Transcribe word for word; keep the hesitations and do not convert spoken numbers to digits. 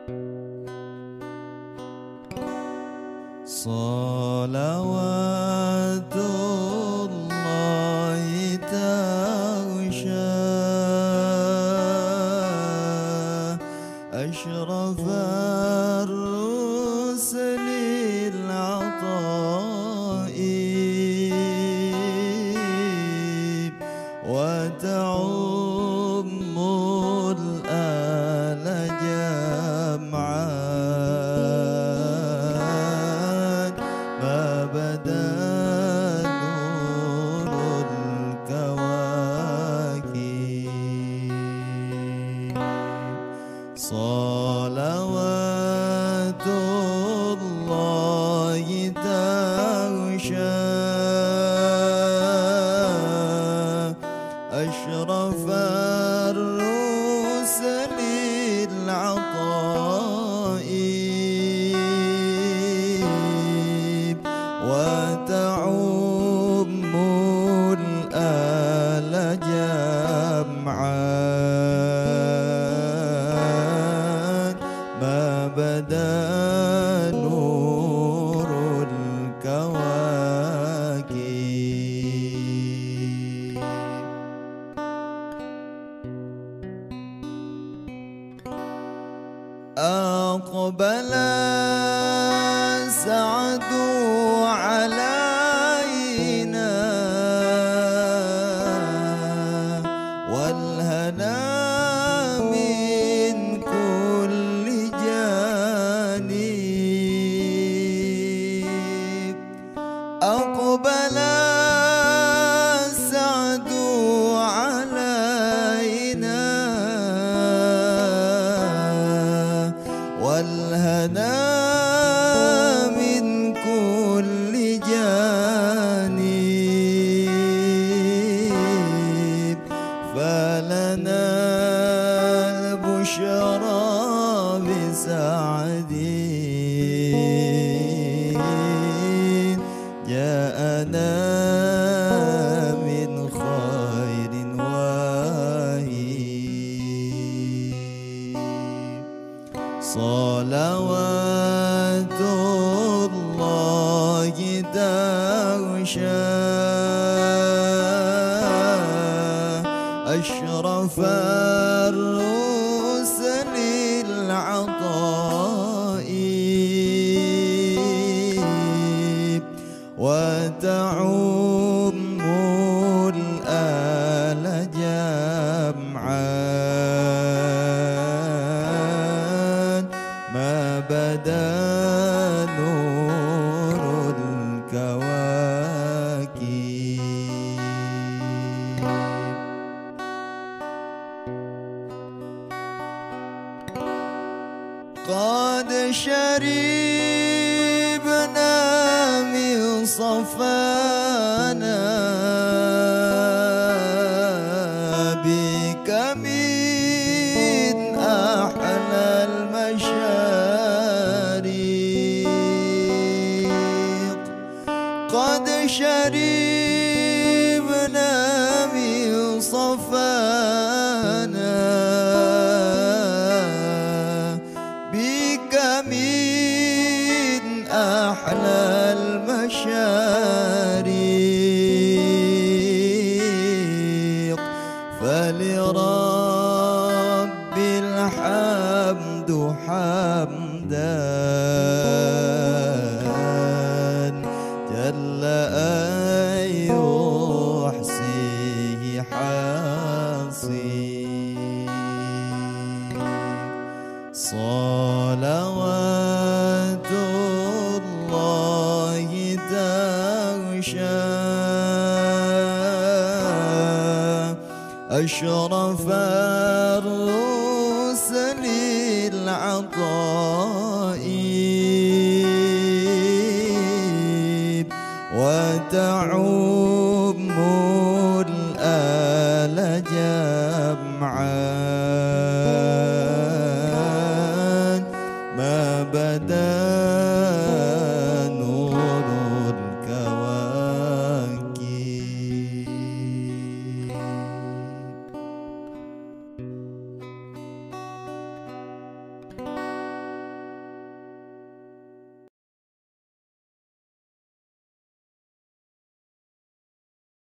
صلوات الله تغشى أشرف الرسل العطاء وتعم الآل جمعا ما بدا نور الكواكب صلوات الله تغشى أشرف الرسل العطاء وتعم الآل جمعا ما بدا نور الكواكب أقبل سعد علينا والهنا من كل جانب أقبل سعد علينا والهنا من كل جانب فلنا البشرى بسعد جاءنا من خير واهب صلوات الله تغشى أشرف الرسل العطاء وتعم الآل جمعا ما بدا نور الكواكب قد شربنا من صفانا بك من أحلى المشارق قد شربنا من صفانا بك من أحلى المشارق فلرب الحمد حمدا جل أن يحصيه حصي صلوات الله تغشى أشرف الرسل العطاء